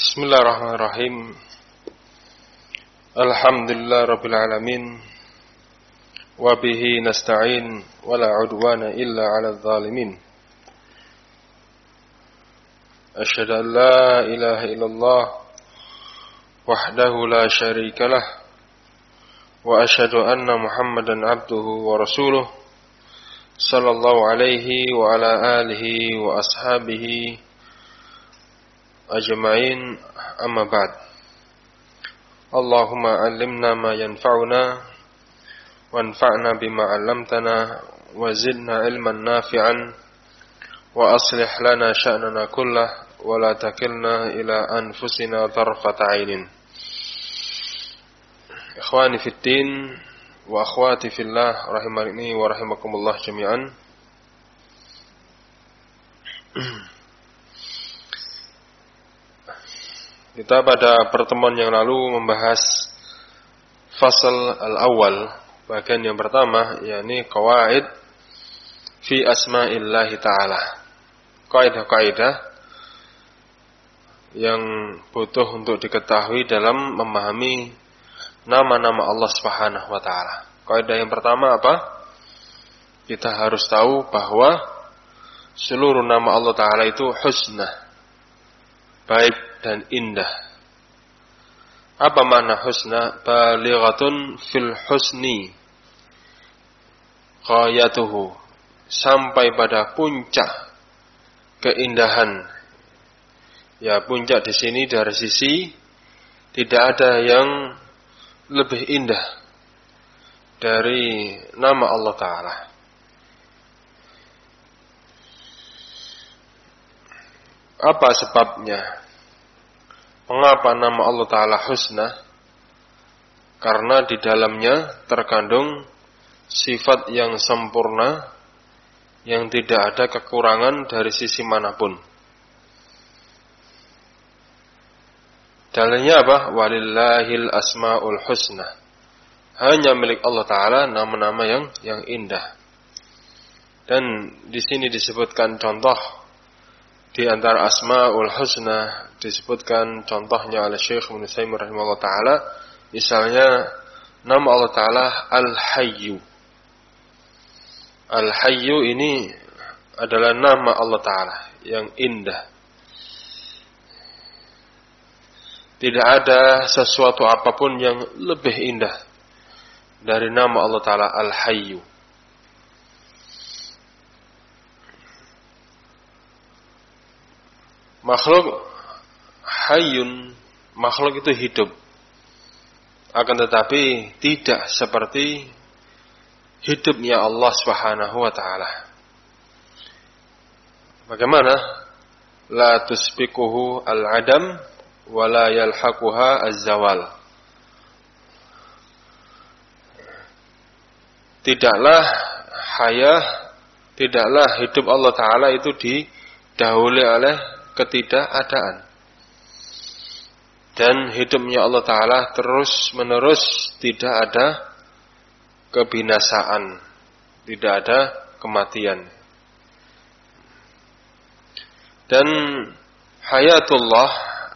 Bismillahirrahmanirrahim. Alhamdulillah rabbil alamin. Wa bihi nasta'in wa la 'udwana illa 'alal zalimin. Asyhadu an la ilaha illallah wahdahu la syarika lah wa asyhadu anna Muhammadan 'abduhu wa rasuluh sallallahu alaihi wa ala alihi wa ashabihi ajma'in, amma ba'd. Allahumma 'allimna ma yanfa'una wanfa'na bima 'allamtana wa zidna 'ilman nafi'an wa aslih lana sya'nana kullah wa la takilna ila anfusina tarfata 'ainin. Ikhwani fid din wa akhwati fillah rahimani wa rahimakumullah jami'an. Kita pada pertemuan yang lalu membahas fasal al-awwal, bagian yang pertama, yakni qawaid fi asma'illahi ta'ala. Kaidah-kaidah yang butuh untuk diketahui dalam memahami nama-nama Allah Subhanahu wa ta'ala. Kaidah yang pertama apa? Kita harus tahu bahwa seluruh nama Allah ta'ala itu husna, baik dan indah. Apa makna husna? Balighatun fil husni ghayatuhu, sampai pada puncak keindahan. Ya, puncak di sini dari sisi tidak ada yang lebih indah dari nama Allah Ta'ala. Apa sebabnya? Mengapa nama Allah Ta'ala husna? Karena di dalamnya terkandung sifat yang sempurna, yang tidak ada kekurangan dari sisi manapun. Dalilnya apa? Walillahil asma'ul husna. Hanya milik Allah Ta'ala nama-nama yang indah. Dan di sini disebutkan contoh di antara asma'ul husna, disebutkan contohnya oleh Syekh Ibnu Utsaimin rahimahullah ta'ala. Misalnya nama Allah Ta'ala Al-Hayyu. Al-Hayyu ini adalah nama Allah Ta'ala yang indah. Tidak ada sesuatu apapun yang lebih indah dari nama Allah Ta'ala Al-Hayyu. Makhluk hayyun, makhluk itu hidup, akan tetapi tidak seperti hidupnya Allah Subhanahu wa ta'ala. Bagaimana? La tusbiquhu al-adam wa la yalhaquha az-zawal. Tidaklah hidup Allah Ta'ala itu didahului oleh ketidakadaan. Dan hidupnya Allah Ta'ala terus menerus, tidak ada kebinasaan, tidak ada kematian. Dan hayatullah,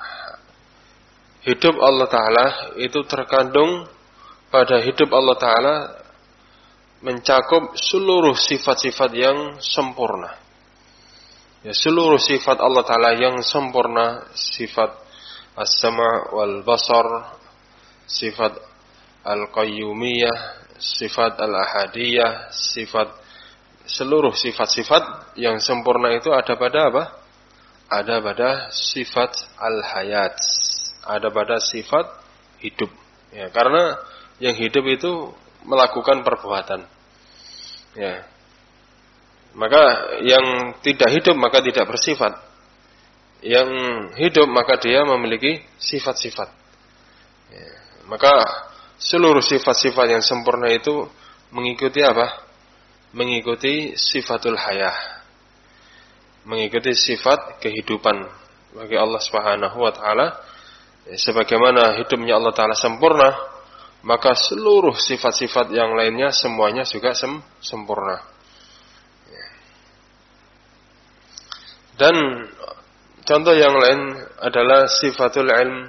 hidup Allah Ta'ala itu terkandung pada hidup Allah Ta'ala, mencakup seluruh sifat-sifat yang sempurna. Ya, seluruh sifat Allah Ta'ala yang sempurna, sifat as-sama' wal basar, sifat al-qayyumiyah, sifat al-ahadiyah, seluruh sifat-sifat yang sempurna itu ada pada apa? Ada pada sifat al-hayat, ada pada sifat hidup. Ya, karena yang hidup itu melakukan perbuatan. Ya. Maka yang tidak hidup maka tidak bersifat. Yang hidup maka dia memiliki sifat-sifat. Ya. Maka seluruh sifat-sifat yang sempurna itu mengikuti apa? Mengikuti sifatul hayah, mengikuti sifat kehidupan bagi Allah Subhanahu wa ta'ala. Ya, sebagaimana hidupnya Allah Ta'ala sempurna, maka seluruh sifat-sifat yang lainnya semuanya juga sempurna. Dan Contoh yang lain adalah sifatul ilm.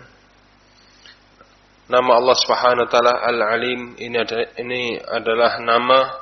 Nama Allah Subhanahu wa taala Al-Alim, ini adalah nama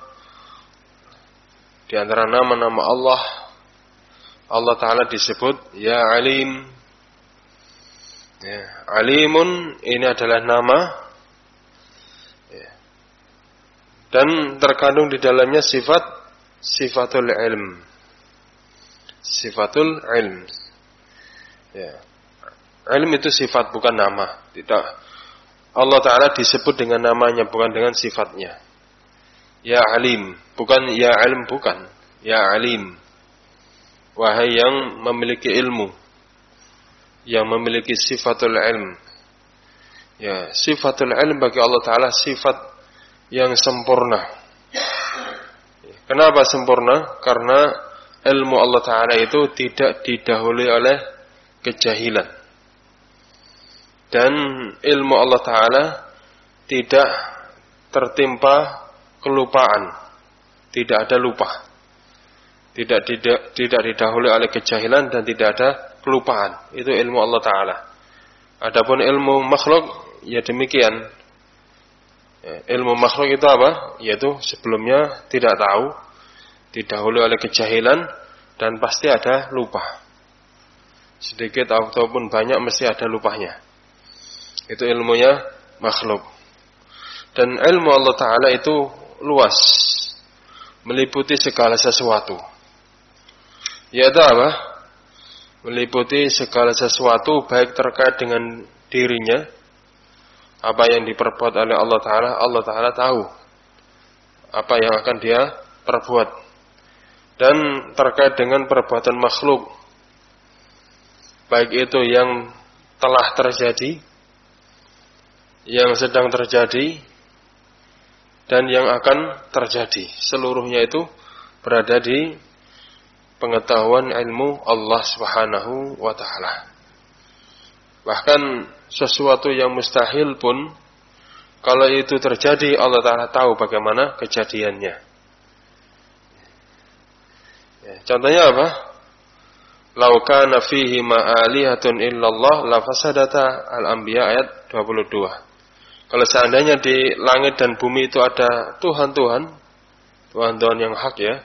di antara nama-nama Allah. Allah taala disebut ya Alim. Ya, Alimun ini adalah nama, ya, dan terkandung di dalamnya sifatul ilm. Sifatul ilm. Ya. Ilm itu sifat, bukan nama. Tidak. Allah Ta'ala disebut dengan namanya, bukan dengan sifatnya. Ya Alim, bukan ya ilm, bukan. Ya Alim, wahai yang memiliki ilmu, yang memiliki sifatul ilm. Ya, sifatul ilm bagi Allah Ta'ala sifat yang sempurna. Kenapa sempurna? Karena ilmu Allah Ta'ala itu tidak didahului oleh kejahilan. Dan ilmu Allah Ta'ala tidak tertimpa kelupaan. Tidak ada lupa. Tidak didahului oleh kejahilan dan tidak ada kelupaan. Itu ilmu Allah Ta'ala. Adapun ilmu makhluk, ya demikian. Ilmu makhluk itu apa? Yaitu sebelumnya tidak tahu, didahului oleh kejahilan, dan pasti ada lupa. Sedikit ataupun banyak mesti ada lupanya. Itu ilmunya makhluk. Dan ilmu Allah Ta'ala itu luas, meliputi segala sesuatu. Yaitu apa? Meliputi segala sesuatu, baik terkait dengan dirinya, apa yang diperbuat oleh Allah Ta'ala tahu apa yang akan dia perbuat. Dan terkait dengan perbuatan makhluk, baik itu yang telah terjadi, yang sedang terjadi, dan yang akan terjadi. Seluruhnya itu berada di pengetahuan ilmu Allah Subhanahu wa Ta'ala. Bahkan sesuatu yang mustahil pun, kalau itu terjadi, Allah Ta'ala tahu bagaimana kejadiannya. Ya, contohnya apa? Lau kana fihi ma'alihatun illallah la fasadata Al-Anbiya ayat 22. Kalau seandainya di langit dan bumi itu ada Tuhan-Tuhan yang hak, ya,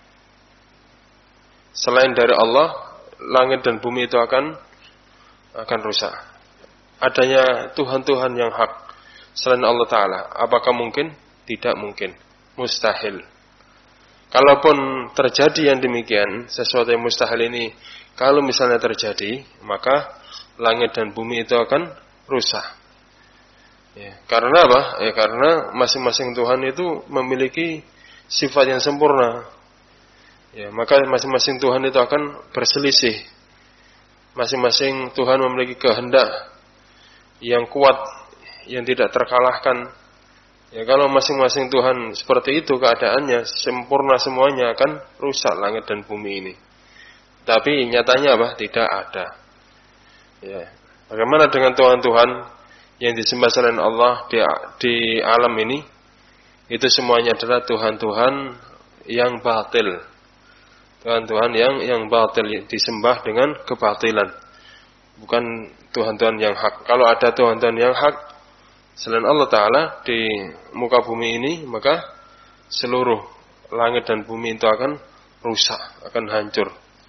selain dari Allah, langit dan bumi itu akan rusak. Adanya Tuhan-Tuhan yang hak selain Allah Ta'ala, apakah mungkin? Tidak mungkin. Mustahil. Kalaupun terjadi yang demikian, sesuatu yang mustahil ini, kalau misalnya terjadi, maka langit dan bumi itu akan rusak. Ya, karena apa? Ya, karena masing-masing Tuhan itu memiliki sifat yang sempurna. Ya, maka masing-masing Tuhan itu akan berselisih. Masing-masing Tuhan memiliki kehendak yang kuat, yang tidak terkalahkan. Ya, kalau masing-masing Tuhan seperti itu keadaannya, sempurna semuanya, akan rusak langit dan bumi ini. Tapi nyatanya apa? Tidak ada. Ya, bagaimana dengan Tuhan-Tuhan yang disembah selain Allah di alam ini? Itu semuanya adalah Tuhan-Tuhan yang batil. Tuhan-Tuhan yang batil, disembah dengan kebatilan, bukan Tuhan-Tuhan yang hak. Kalau ada Tuhan-Tuhan yang hak selain Allah Ta'ala di muka bumi ini, maka seluruh langit dan bumi itu akan rusak, akan hancur.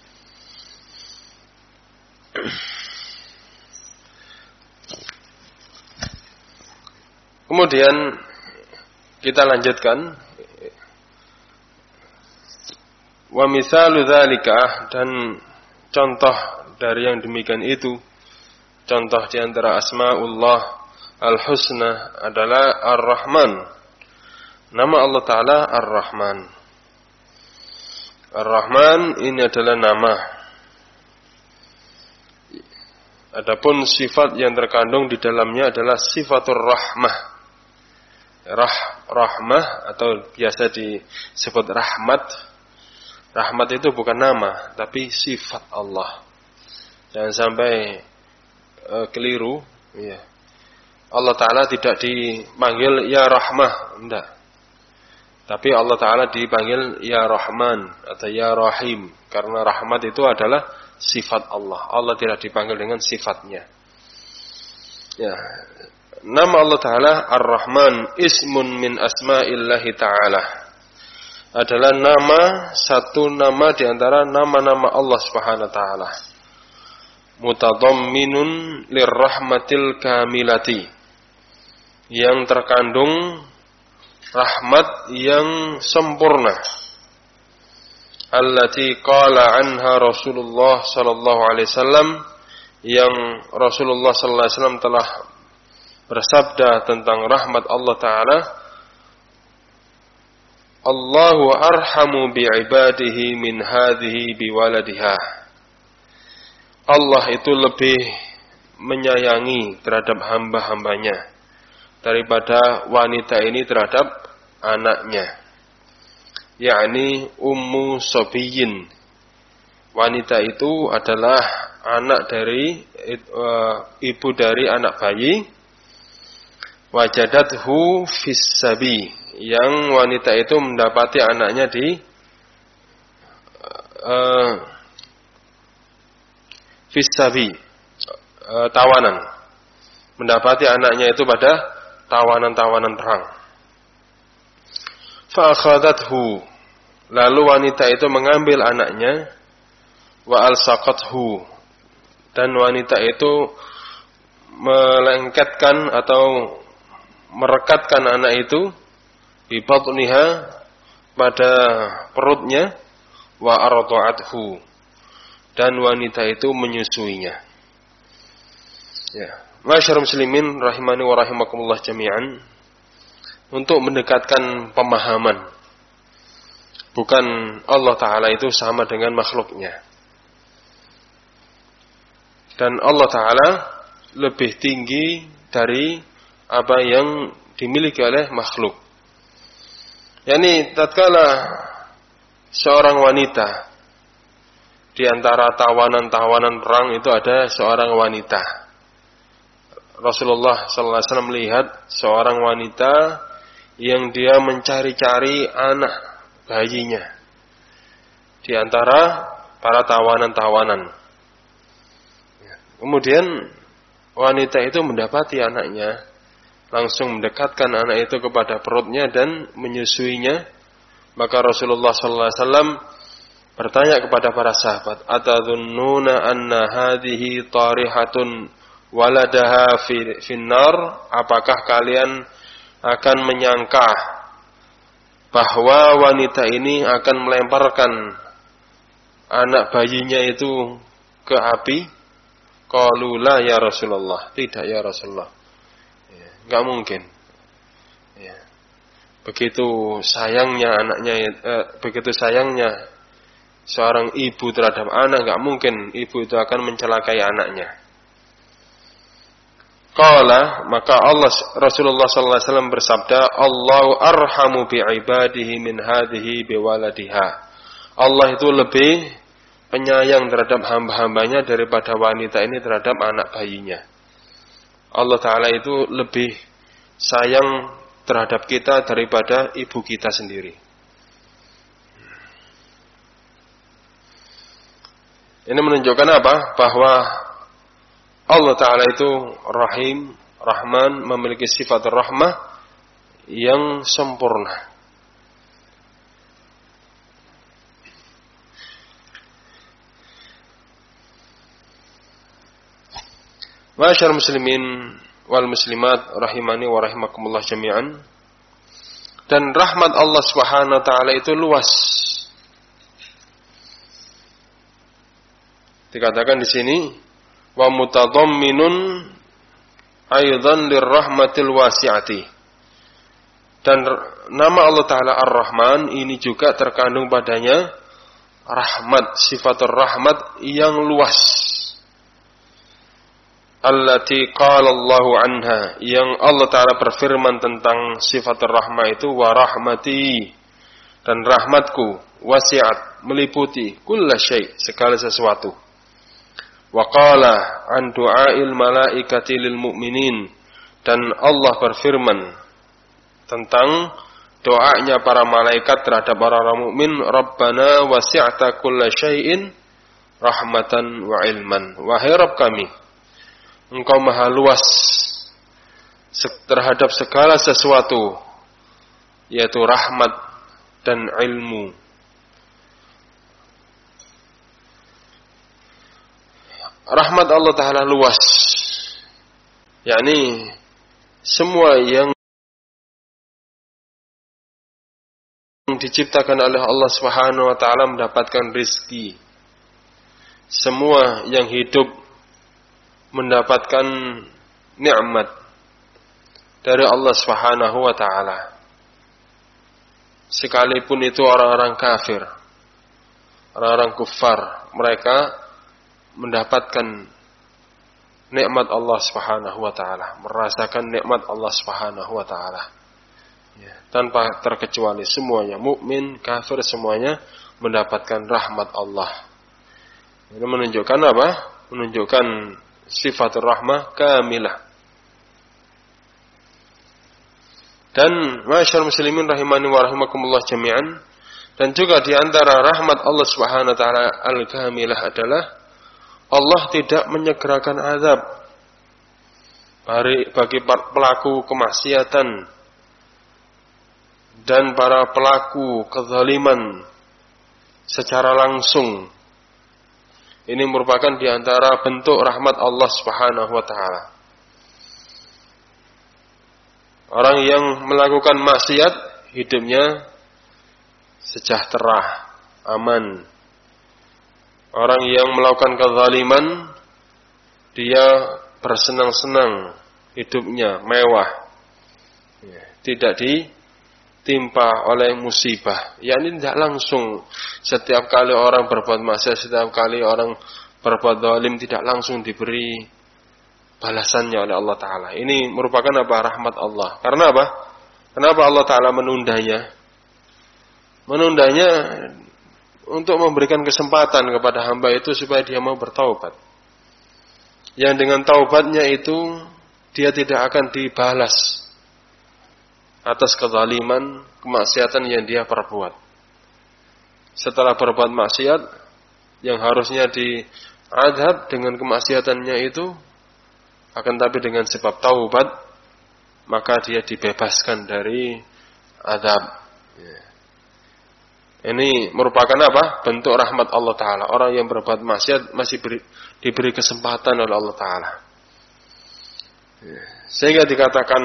Kemudian kita lanjutkan. Wa misalu dzalika, dan contoh dari yang demikian itu, contoh di antara asmaullah al-husna adalah Ar-Rahman. Nama Allah Ta'ala Ar-Rahman. Ar-Rahman ini adalah nama. Adapun sifat yang terkandung di dalamnya adalah sifatur rahmah. Rahmah atau biasa disebut rahmat. Rahmat itu bukan nama, tapi sifat Allah. Jangan sampai keliru. Ya. Allah Ta'ala tidak dipanggil Ya Rahmah, enggak. Tapi Allah Ta'ala dipanggil Ya Rahman atau Ya Rahim. Karena rahmat itu adalah sifat Allah. Allah tidak dipanggil dengan sifatnya. Ya. Nama Allah Ta'ala Ar-Rahman ismun min asma'illahi Ta'ala, adalah satu nama di antara nama-nama Allah Subhanahu wa taala. Mutadamminun lirrahmatil kamilati, yang terkandung rahmat yang sempurna. Allati qala anha Rasulullah sallallahu alaihi wasallam, yang Rasulullah sallallahu alaihi wasallam telah bersabda tentang rahmat Allah Ta'ala, Allahu arhamu bi'ibadihi min hadhihi biwaladiha. Allah itu lebih menyayangi terhadap hamba-hambanya daripada wanita ini terhadap anaknya. Yakni Ummu Sobiyin. Wanita itu adalah anak dari ibu dari anak bayi. Wajadathu fis sabi, yang wanita itu mendapati anaknya di fis sabi, tawanan. Mendapati anaknya itu pada tawanan-tawanan perang. Fa akhadathu, lalu wanita itu mengambil anaknya, wa alsaqathu, dan wanita itu melengketkan atau merekatkan anak itu bi batniha, pada perutnya, wa arda'athu, dan wanita itu menyusuinya. Ya, masyarakat muslimin rahimani wa rahimakumullah jami'an, untuk mendekatkan pemahaman, bukan Allah Ta'ala itu sama dengan makhluknya, dan Allah Ta'ala lebih tinggi dari apa yang dimiliki oleh makhluk. Yani tatkala seorang wanita, di antara tawanan-tawanan perang itu ada seorang wanita. Rasulullah sallallahu alaihi wasallam melihat seorang wanita yang dia mencari-cari anak bayinya di antara para tawanan-tawanan. Kemudian wanita itu mendapati anaknya, langsung mendekatkan anak itu kepada perutnya dan menyusuinya. Maka Rasulullah sallallahu alaihi wasallam bertanya kepada para sahabat, atadhunnuna anna hadhihi tarihatun waladaha finnar, apakah kalian akan menyangka bahwa wanita ini akan melemparkan anak bayinya itu ke api? Qalu la ya Rasulullah, tidak ya Rasulullah, enggak mungkin. Ya. Begitu sayangnya anaknya, begitu sayangnya seorang ibu terhadap anak, enggak mungkin ibu itu akan mencelakai anaknya. Qala, maka Rasulullah sallallahu alaihi wasallam bersabda, Allahu arhamu bi'ibadihi min hadhihi biwaladiha. Allah itu lebih penyayang terhadap hamba-hambanya daripada wanita ini terhadap anak bayinya. Allah Ta'ala itu lebih sayang terhadap kita daripada ibu kita sendiri. Ini menunjukkan apa? Bahwa Allah Ta'ala itu Rahim, Rahman, memiliki sifat rahmah yang sempurna. Masyaallah muslimin wal muslimat rahimani wa rahimakumullah jami'an. Dan rahmat Allah Subhanahu wa taala itu luas. Dikatakan di sini wa mutadamminun aidan lirrahmatil wasi'ati. Dan nama Allah Ta'ala Ar-Rahman ini juga terkandung padanya rahmat, sifatur rahmat yang luas. Allati qala Allahu anha, yang Allah Ta'ala berfirman tentang sifatur rahmah itu, wa rahmati, dan rahmatku, wasi'at, meliputi kulla syai', segala sesuatu. Wa qala an du'ail malaikati lil mu'minin, dan Allah berfirman tentang doanya para malaikat terhadap orang-orang mukmin, Rabbana wasi'ta kulla syai'in rahmatan wa ilman. Wahai Rabb kami, Engkau maha luas terhadap segala sesuatu, yaitu rahmat dan ilmu. Rahmat Allah Ta'ala luas, yakni semua yang diciptakan oleh Allah Subhanahu wa Ta'ala mendapatkan rizki. Semua yang hidup mendapatkan nikmat dari Allah Subhanahu wa Ta'ala. Sekalipun itu orang-orang kafir, orang-orang kufar, mereka mendapatkan nikmat Allah Subhanahu wa Ta'ala, merasakan nikmat Allah Subhanahu wa Ta'ala. Ya, tanpa terkecuali semuanya, mukmin, kafir, semuanya mendapatkan rahmat Allah. Ini menunjukkan apa? Menunjukkan sifatul rahmah kamilah. Dan ma'asyar muslimin rahimani wa rahimakumullah jami'an, dan juga di antara rahmat Allah Subhanahu wa Ta'ala al-kamilah adalah Allah tidak menyegerakan azab bagi pelaku kemaksiatan dan para pelaku kezaliman secara langsung. Ini merupakan di antara bentuk rahmat Allah Subhanahu wa Ta'ala. Orang yang melakukan maksiat hidupnya sejahtera, aman. Orang yang melakukan kezaliman dia bersenang-senang, hidupnya mewah, tidak ditimpa oleh musibah. Yakni tidak langsung setiap kali orang berbuat maksiat, setiap kali orang berbuat zalim tidak langsung diberi balasannya oleh Allah Ta'ala. Ini merupakan apa? Rahmat Allah. Karena apa? Kenapa Allah Ta'ala menundanya? Menundanya untuk memberikan kesempatan kepada hamba itu supaya dia mau bertaubat. Yang dengan taubatnya itu dia tidak akan dibalas atas kezaliman, kemaksiatan yang dia perbuat. Setelah berbuat maksiat yang harusnya diadab dengan kemaksiatannya itu, akan tapi dengan sebab taubat maka dia dibebaskan dari azab. Ini merupakan apa? Bentuk rahmat Allah Ta'ala. Orang yang berbuat maksiat masih diberi kesempatan oleh Allah Ta'ala. Sehingga dikatakan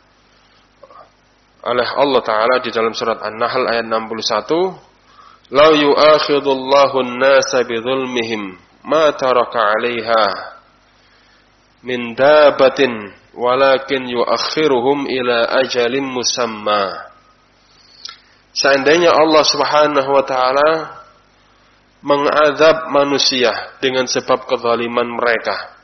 oleh Allah Ta'ala di dalam surat An-Nahl ayat 61, "Lau yu'akhidullahu an-nasa bidzulmihim ma taraka 'alaiha min dabatin walakin yu'akhiruhum ila ajalin musamma." Seandainya Allah Subhanahu wa Ta'ala mengazab manusia dengan sebab kezaliman mereka.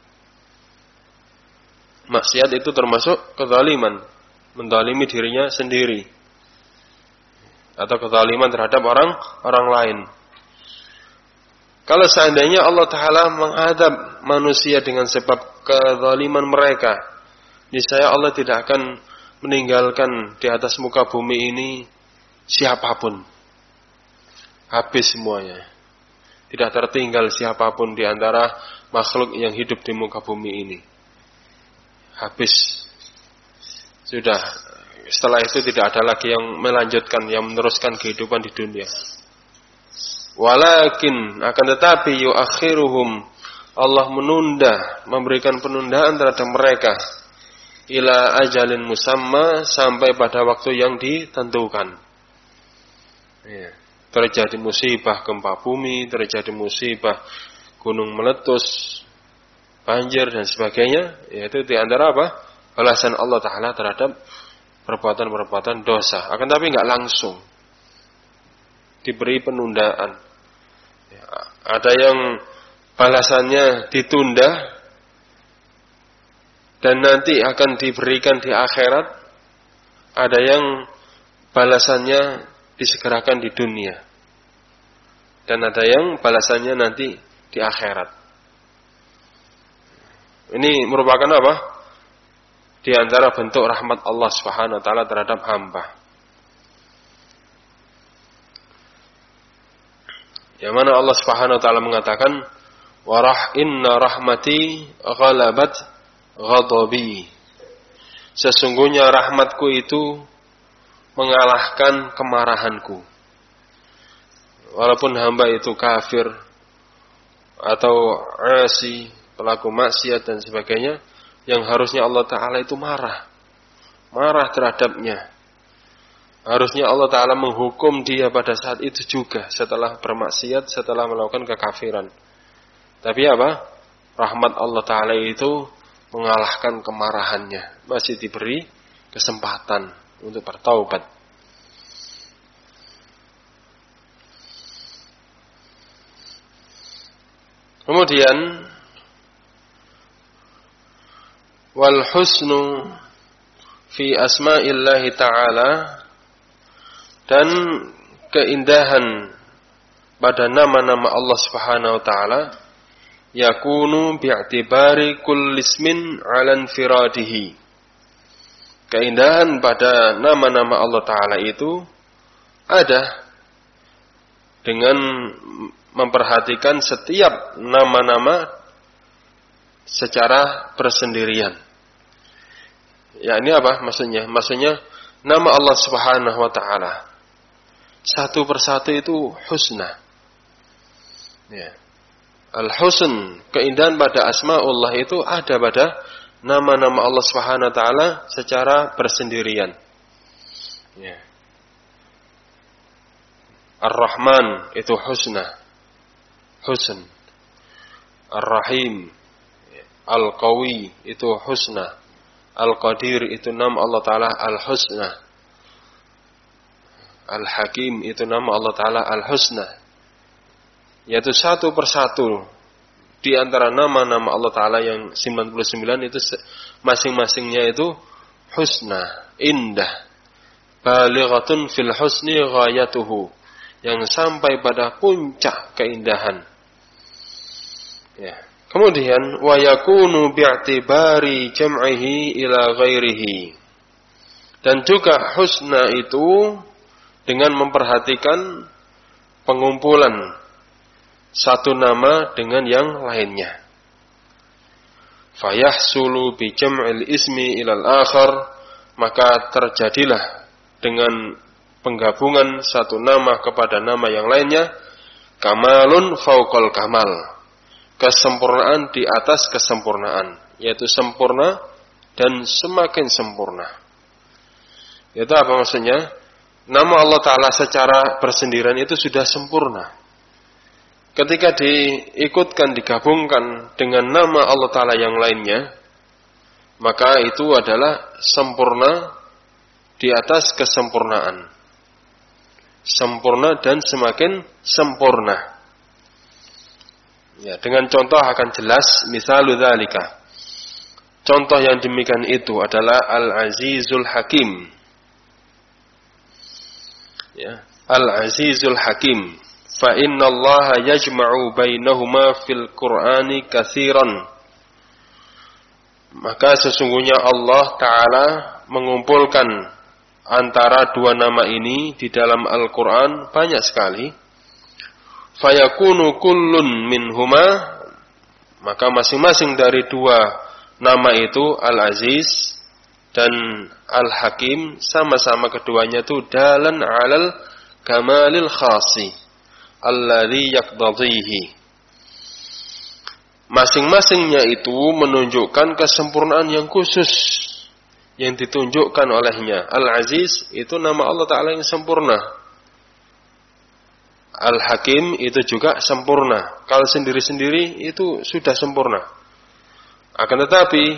Maksiat itu termasuk kezaliman, menzalimi dirinya sendiri atau kezaliman terhadap orang lain. Kalau seandainya Allah Ta'ala mengazab manusia dengan sebab kezaliman mereka, niscaya Allah tidak akan meninggalkan di atas muka bumi ini siapapun. Habis semuanya. Tidak tertinggal siapapun di antara makhluk yang hidup di muka bumi ini. Habis. Sudah. Setelah itu tidak ada lagi yang melanjutkan, yang meneruskan kehidupan di dunia. Walakin akan tetapi yuakhiruhum, Allah menunda, memberikan penundaan terhadap mereka ila ajalin musamma, sampai pada waktu yang ditentukan. Ya. Terjadi musibah gempa bumi, terjadi musibah gunung meletus, banjir dan sebagainya, yaitu di antara apa? Balasan Allah Ta'ala terhadap perbuatan-perbuatan dosa. Akan tapi enggak langsung diberi penundaan. Ya, ada yang balasannya ditunda dan nanti akan diberikan di akhirat. Ada yang balasannya disegerakan di dunia. Dan ada yang balasannya nanti di akhirat. Ini merupakan apa? Di antara bentuk rahmat Allah Subhanahu wa Ta'ala terhadap hamba. Yang mana Allah Subhanahu wa taala mengatakan, inna rahmati ghalabat ghadabi. Sesungguhnya rahmatku itu mengalahkan kemarahanku. Walaupun hamba itu kafir atau asi, pelaku maksiat dan sebagainya, yang harusnya Allah Ta'ala itu marah terhadapnya. Harusnya Allah Ta'ala menghukum dia pada saat itu juga, setelah bermaksiat, setelah melakukan kekafiran. Tapi apa? Rahmat Allah Ta'ala itu mengalahkan kemarahannya. Masih diberi kesempatan untuk bertaubat. Kemudian wal husnu fi asma'illahi ta'ala, dan keindahan pada nama-nama Allah Subhanahu wa taala, yakunu bi'tibari kulli ismin 'ala infiradihi. Keindahan pada nama-nama Allah Ta'ala itu ada dengan memperhatikan setiap nama-nama secara bersendirian. Ya, ini apa maksudnya? Maksudnya nama Allah Subhanahu wa taala satu persatu itu husna. Ya. Al-husn, keindahan pada asmaullah itu ada pada nama-nama Allah Subhanahu wa taala secara bersendirian. Ya. Ar-Rahman itu husna. Husn. Ar-Rahim, Al-Qawi itu husna. Al-Qadir itu nama Allah Ta'ala Al-Husna. Al-Hakim itu nama Allah Ta'ala Al-Husna. Yaitu satu persatu di antara nama-nama Allah Ta'ala yang 99 itu masing-masingnya itu husna, indah. Balighatun fil husni ghayatuhu, yang sampai pada puncak keindahan. Ya. Kemudian wa yakunu bi'tibari jam'ihi ila ghairihi. Dan juga husna itu dengan memperhatikan pengumpulan satu nama dengan yang lainnya. Fayahsulu bi jam'il ismi ila al-akhar, maka terjadilah dengan penggabungan satu nama kepada nama yang lainnya kamalun fauqal kamal, kesempurnaan di atas kesempurnaan, yaitu sempurna dan semakin sempurna. Itu apa maksudnya? Nama Allah Ta'ala secara bersendirian itu sudah sempurna. Ketika diikutkan, digabungkan dengan nama Allah Ta'ala yang lainnya, maka itu adalah sempurna di atas kesempurnaan. Sempurna dan semakin sempurna. Ya, dengan contoh akan jelas. Misalu dzalika, contoh yang demikian itu adalah Al-Azizul Hakim. Ya, Al-Azizul Hakim. Fa innallaha yajma'u bainahuma fil Qur'ani katsiran. Maka sesungguhnya Allah Ta'ala mengumpulkan antara dua nama ini di dalam Al-Qur'an banyak sekali. Fayakunu kullun minhuma, maka masing-masing dari dua nama itu Al-Aziz dan Al-Hakim, sama-sama keduanya itu dalan 'alal kamalil khasi alladhi yaqtadhihi. Masing-masingnya itu menunjukkan kesempurnaan yang khusus yang ditunjukkan olehnya. Al-Aziz itu nama Allah Ta'ala yang sempurna. Al-Hakim itu juga sempurna. Kalau sendiri-sendiri itu sudah sempurna. Akan tetapi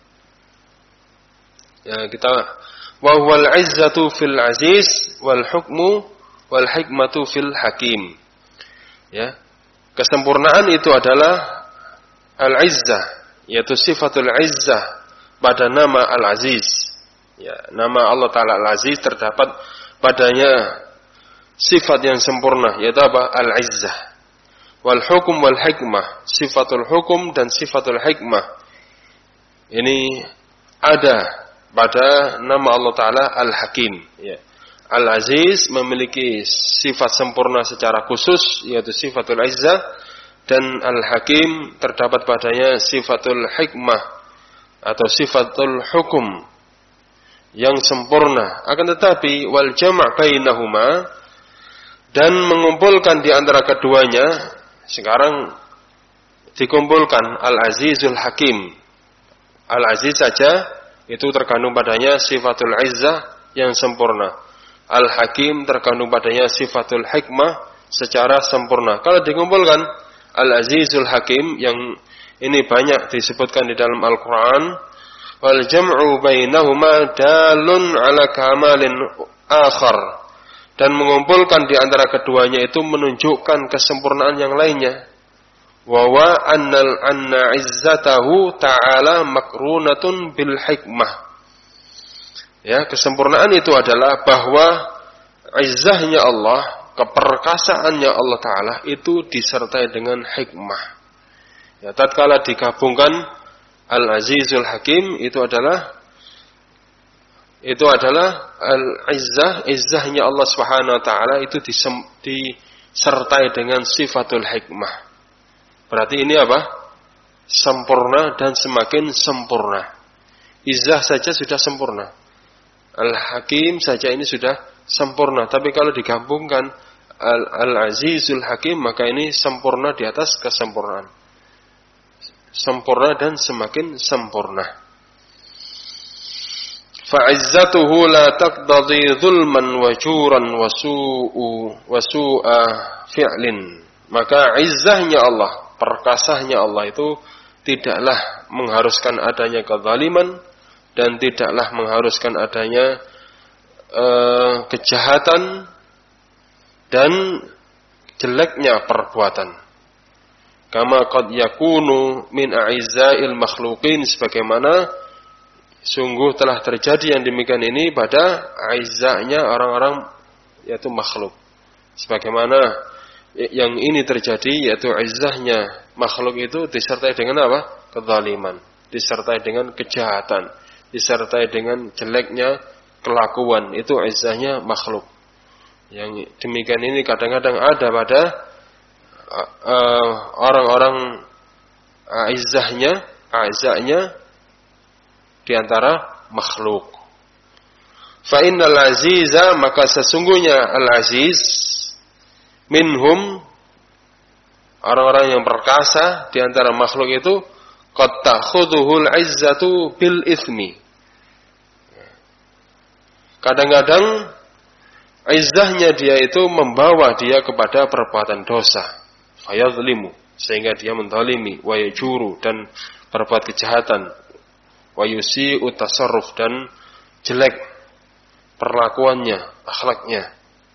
ya, kita wa huwal 'izzatu fil 'aziz wal hukmu wal hikmatu fil hakim. Ya. Kesempurnaan itu adalah al-'izzah, yaitu sifatul 'izzah pada nama Al-Aziz. Ya, nama Allah Ta'ala Al-Aziz terdapat padanya sifat yang sempurna, yaitu apa? Al-Izzah. Wal hukum wal hikmah, sifatul hukum dan sifatul hikmah. Ini ada pada nama Allah Ta'ala Al-Hakim. Ya. Al-Aziz memiliki sifat sempurna secara khusus, yaitu sifatul izzah, dan Al-Hakim terdapat padanya sifatul hikmah atau sifatul hukum yang sempurna. Akan tetapi wal jama' bainahuma, dan mengumpulkan di antara keduanya, sekarang dikumpulkan Al-Azizul Hakim. Al-Aziz saja itu terkandung padanya sifatul izzah yang sempurna. Al-Hakim terkandung padanya sifatul hikmah secara sempurna. Kalau dikumpulkan Al-Azizul Hakim, yang ini banyak disebutkan di dalam Al-Quran, wal jam'u bainahuma dalun ala kamalin akhar, dan mengumpulkan di antara keduanya itu menunjukkan kesempurnaan yang lainnya. Wa anna izzatahu ta'ala makrunatun bil hikmah. Ya, kesempurnaan itu adalah bahwa izzahnya Allah, keperkasaannya Allah Ta'ala itu disertai dengan hikmah. Ya, tatkala digabungkan Al-Azizul Hakim itu adalah al-izzah, izzahnya Allah Subhanahu wa taala itu disertai dengan sifatul hikmah. Berarti ini apa? Sempurna dan semakin sempurna. Izzah saja sudah sempurna. Al-Hakim saja ini sudah sempurna. Tapi kalau digabungkan Al-Azizul Hakim, maka ini sempurna di atas kesempurnaan. Sempurna dan semakin sempurna. Fa'izzatuhu la taqtadi zulman wa juran wa su'a fi'lin. Maka izzahnya Allah, perkasahnya Allah itu tidaklah mengharuskan adanya kezaliman dan tidaklah mengharuskan adanya kejahatan dan jeleknya perbuatan. Kama qad yakunu min a'izza'il makhluqin, sebagaimana sungguh telah terjadi yang demikian ini pada aizzahnya orang-orang, yaitu makhluk. Sebagaimana yang ini terjadi, yaitu aizzahnya makhluk itu disertai dengan apa? Kezaliman, disertai dengan kejahatan, disertai dengan jeleknya kelakuan. Itu aizzahnya makhluk. Yang demikian ini kadang-kadang ada pada orang-orang aizzahnya di antara makhluk. Fa innal aziza, maka sesungguhnya al-aziz minhum, orang-orang yang perkasa di antara makhluk itu, qad ta'khudhuhul izzatu bil itsmi. Kadang-kadang izzahnya dia itu membawa dia kepada perbuatan dosa, fayadzlimu, sehingga dia menzalimi, wa yajuru, dan berbuat kejahatan, wa yusi'u tasarruf, dan jelek perlakuannya, akhlaknya.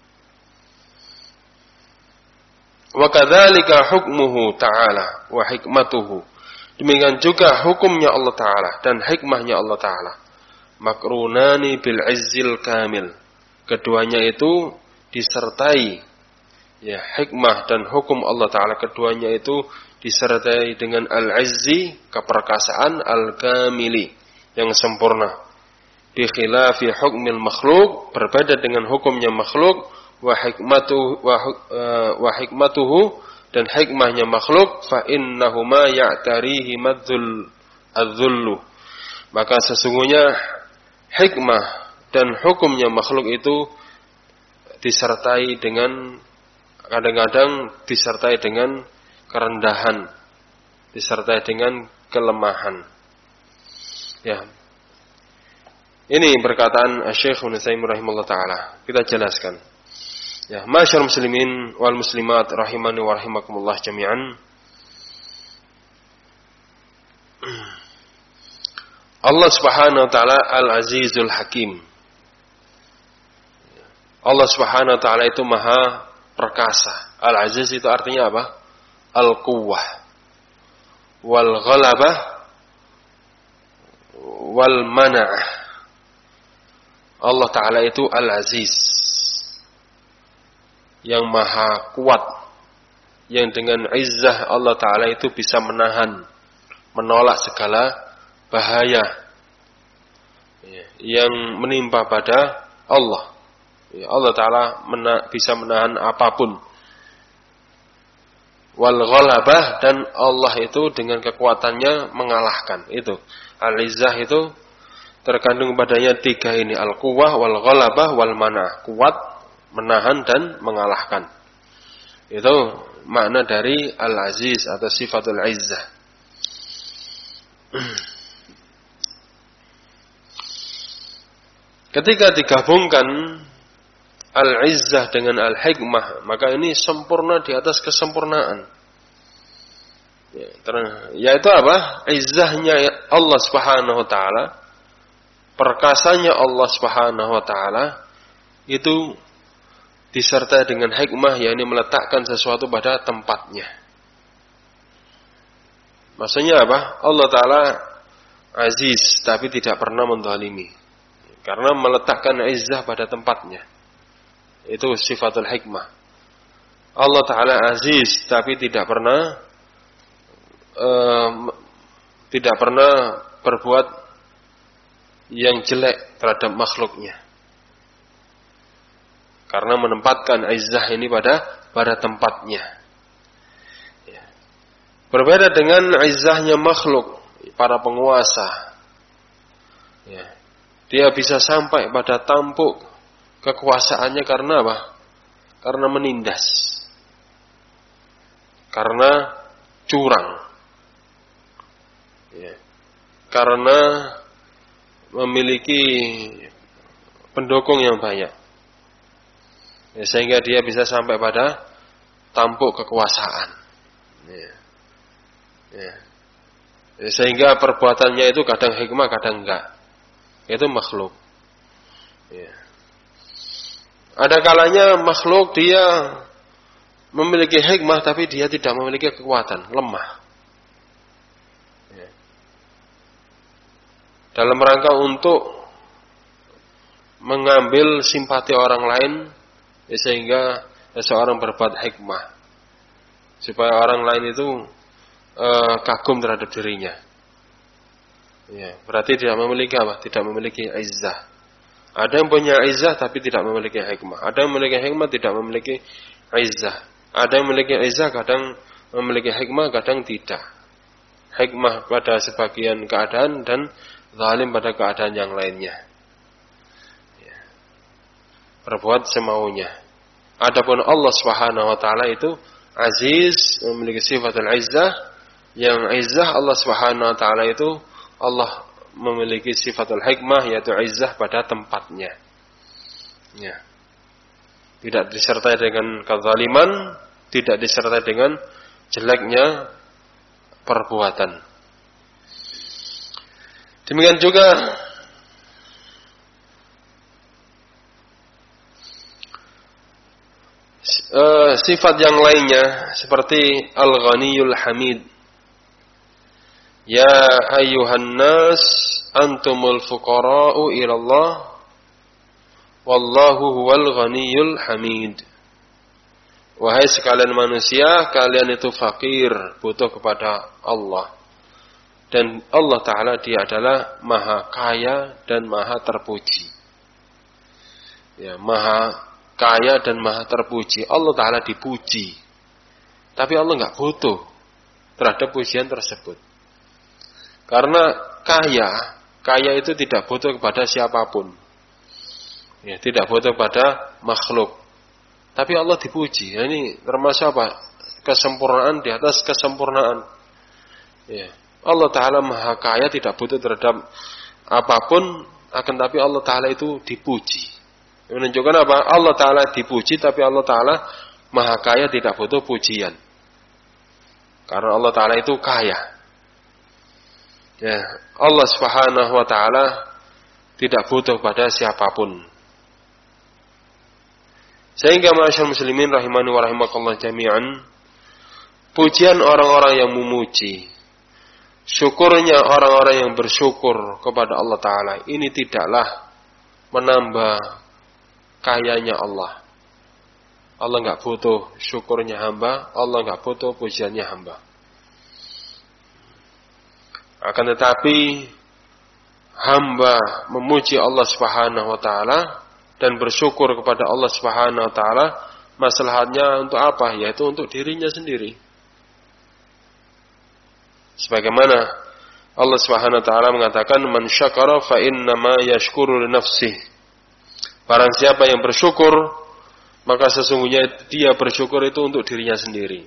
Wa kadzalika hukmuhu ta'ala wa hikmatuhu. Demikian juga hukumnya Allah Ta'ala dan hikmahnya Allah Ta'ala. Makrunani bil izzil kamil. Keduanya itu disertai, ya, hikmah dan hukum Allah Ta'ala, keduanya itu disertai dengan al-izzi, keperkasaan, al-kamili, yang sempurna. Bi khilafi hukmil makhluk, berbeda dengan hukumnya makhluk, wa hikmatuhu, dan hikmahnya makhluk, fa innahuma ya'tarihi madzullu. Maka sesungguhnya hikmah dan hukumnya makhluk itu disertai dengan, kadang-kadang disertai dengan kerendahan, disertai dengan kelemahan. Ya. Ini perkataan Syekh Ibnu Utsaimin rahimahullah taala. Kita jelaskan. Ya, masyaallah muslimin wal muslimat rahimani wa rahimakumullah jami'an. Allah Subhanahu wa taala Al-Azizul Hakim. Allah Subhanahu wa taala itu maha perkasa. Al-Aziz itu artinya apa? Al-Quwwah wal ghalabah wal mana'ah. Allah Ta'ala itu Al-Aziz, yang maha kuat, yang dengan izzah Allah Ta'ala itu bisa menahan, menolak segala bahaya yang menimpa pada Allah. Ya, Allah Ta'ala bisa menahan apapun. Wal ghalabah, dan Allah itu dengan kekuatannya mengalahkan. Itu al-izzah itu terkandung padanya 3 ini, al-quwwah wal ghalabah wal manah, kuat, menahan dan mengalahkan. Itu makna dari al-aziz atau sifatul izzah. Ketika digabungkan al-izzah dengan al-hikmah, maka ini sempurna di atas kesempurnaan. Yaitu apa? Izzahnya Allah Subhanahu wa taala, perkasanya Allah Subhanahu wa taala itu disertai dengan hikmah, yakni meletakkan sesuatu pada tempatnya. Maksudnya apa? Allah Ta'ala aziz tapi tidak pernah menzalimi, karena meletakkan izzah pada tempatnya. Itu sifatul hikmah. Allah Ta'ala aziz tapi tidak pernah berbuat yang jelek terhadap makhluknya, karena menempatkan izzah ini pada tempatnya. Ya. Berbeda dengan izzahnya makhluk, para penguasa. Ya. Dia bisa sampai pada tampuk kekuasaannya karena apa? Karena menindas, karena curang, ya. Karena memiliki pendukung yang banyak, ya, sehingga dia bisa sampai pada tampuk kekuasaan. Ya. Ya. Ya, sehingga perbuatannya itu kadang hikmah, kadang enggak. Itu makhluk. Ya. Ada kalanya makhluk dia memiliki hikmah tapi dia tidak memiliki kekuatan, lemah. Ya. Dalam rangka untuk mengambil simpati orang lain, ya, sehingga seseorang berbuat hikmah, supaya orang lain itu kagum terhadap dirinya. Ya, berarti tidak memiliki apa? Tidak memiliki izzah. Ada yang punya izzah tapi tidak memiliki hikmah. Ada yang memiliki hikmah tidak memiliki izzah. Ada yang memiliki izzah kadang memiliki hikmah, kadang tidak. Hikmah pada sebagian keadaan dan zalim pada keadaan yang lainnya. Ya. Berbuat semaunya. Adapun Allah Subhanahu wa taala itu aziz, memiliki sifat al-izzah. Yang izzah Allah Subhanahu wa taala itu, Allah memiliki sifatul hikmah, yaitu izzah pada tempatnya. Ya. Tidak disertai dengan kezaliman, tidak disertai dengan jeleknya perbuatan. Demikian juga sifat yang lainnya seperti al-ghaniyul hamid. Ya ayyuhan nas antumul fuqara'u ilallah wallahu huwal ghaniyul hamid. Wahai sekalian manusia, kalian itu fakir, butuh kepada Allah. Dan Allah Ta'ala dia adalah maha kaya dan maha terpuji. Ya, maha kaya dan maha terpuji. Allah Ta'ala dipuji. Tapi Allah enggak butuh terhadap pujian tersebut. Karena kaya itu tidak butuh kepada siapapun. Ya, tidak butuh kepada makhluk. Tapi Allah dipuji. Ya, ini termasuk apa? Kesempurnaan di atas kesempurnaan. Ya. Allah Ta'ala maha kaya, tidak butuh terhadap apapun, akan tapi Allah Ta'ala itu dipuji. Menunjukkan apa? Allah Ta'ala dipuji, tapi Allah Ta'ala maha kaya, tidak butuh pujian. Karena Allah Ta'ala itu kaya. Ya, Allah Subhanahu wa taala tidak butuh pada siapapun. Sehingga ma'asyar muslimin rahimani wa rahimakallah jami'an, pujian orang-orang yang memuji, syukurnya orang-orang yang bersyukur kepada Allah Ta'ala, ini tidaklah menambah kayanya Allah. Allah enggak butuh syukurnya hamba, Allah enggak butuh pujiannya hamba. Akan tetapi hamba memuji Allah Subhanahu wa taala dan bersyukur kepada Allah Subhanahu wa taala, maslahatnya untuk apa? Yaitu untuk dirinya sendiri. Sebagaimana Allah Subhanahu wa taala mengatakan, "Man syakara fa innama yashkuru li nafsihi." Barang siapa yang bersyukur, maka sesungguhnya dia bersyukur itu untuk dirinya sendiri.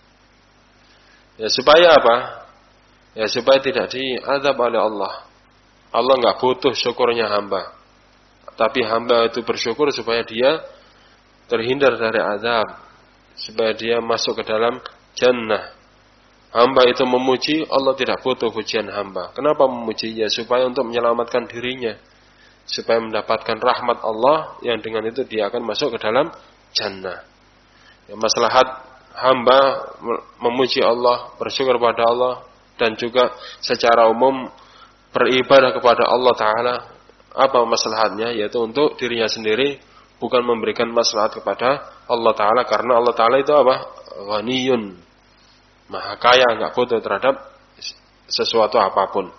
Ya supaya apa? Ya supaya tidak diazab oleh Allah. Allah enggak butuh syukurnya hamba. Tapi hamba itu bersyukur supaya dia terhindar dari azab, supaya dia masuk ke dalam jannah. Hamba itu memuji, Allah tidak butuh pujian hamba. Kenapa memuji? Ya supaya untuk menyelamatkan dirinya, supaya mendapatkan rahmat Allah, yang dengan itu dia akan masuk ke dalam jannah. Ya, maslahat hamba memuji Allah, bersyukur kepada Allah, dan juga secara umum beribadah kepada Allah Ta'ala. Apa maslahatnya? Yaitu untuk dirinya sendiri, bukan memberikan maslahat kepada Allah Ta'ala. Karena Allah Ta'ala itu apa? Ghaniyun, maha kaya, enggak butuh terhadap sesuatu apapun.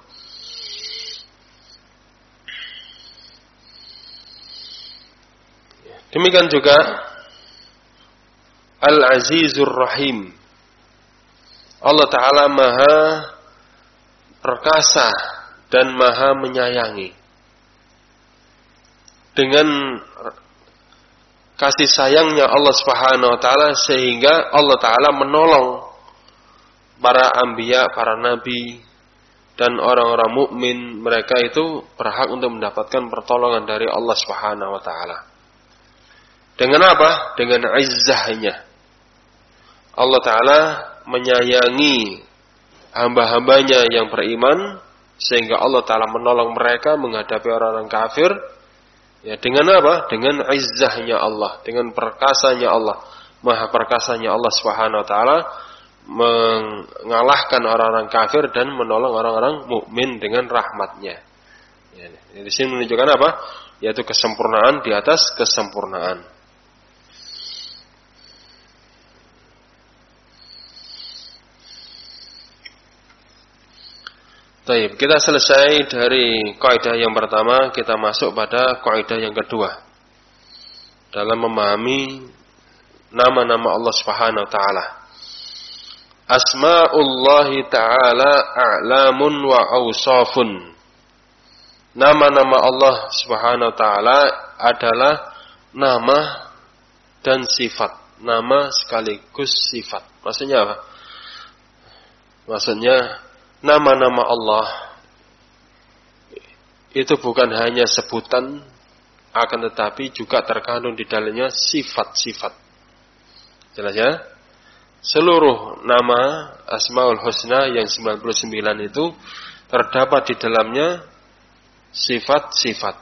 Demikian juga Al-Azizur Rahim. Allah Ta'ala maha perkasa dan maha menyayangi. Dengan kasih sayangnya Allah Subhanahu wa taala, sehingga Allah Ta'ala menolong para anbiya, para nabi, dan orang-orang mukmin. Mereka itu berhak untuk mendapatkan pertolongan dari Allah Subhanahu wa taala. Dengan apa? Dengan izzahnya. Allah Ta'ala menyayangi hamba-hambanya yang beriman, sehingga Allah Ta'ala menolong mereka menghadapi orang-orang kafir. Ya, dengan apa? Dengan izzahnya Allah, dengan perkasanya Allah, maha perkasanya Allah Subhanahu wa taala, mengalahkan orang-orang kafir dan menolong orang-orang mukmin dengan rahmatnya. Ya, di sini menunjukkan apa? Yaitu kesempurnaan di atas kesempurnaan. Baik, kita selesai dari kaidah yang pertama, kita masuk pada kaidah yang kedua dalam memahami nama-nama Allah Subhanahu wa taala. Asma'ullahi ta'ala a'lamun wa awsafun. Nama-nama Allah Subhanahu wa taala adalah nama dan sifat. Nama sekaligus sifat. Maksudnya apa? Maksudnya nama-nama Allah itu bukan hanya sebutan, akan tetapi juga terkandung di dalamnya sifat-sifat. Jelas ya? Seluruh nama Asmaul Husna yang 99 itu terdapat di dalamnya sifat-sifat.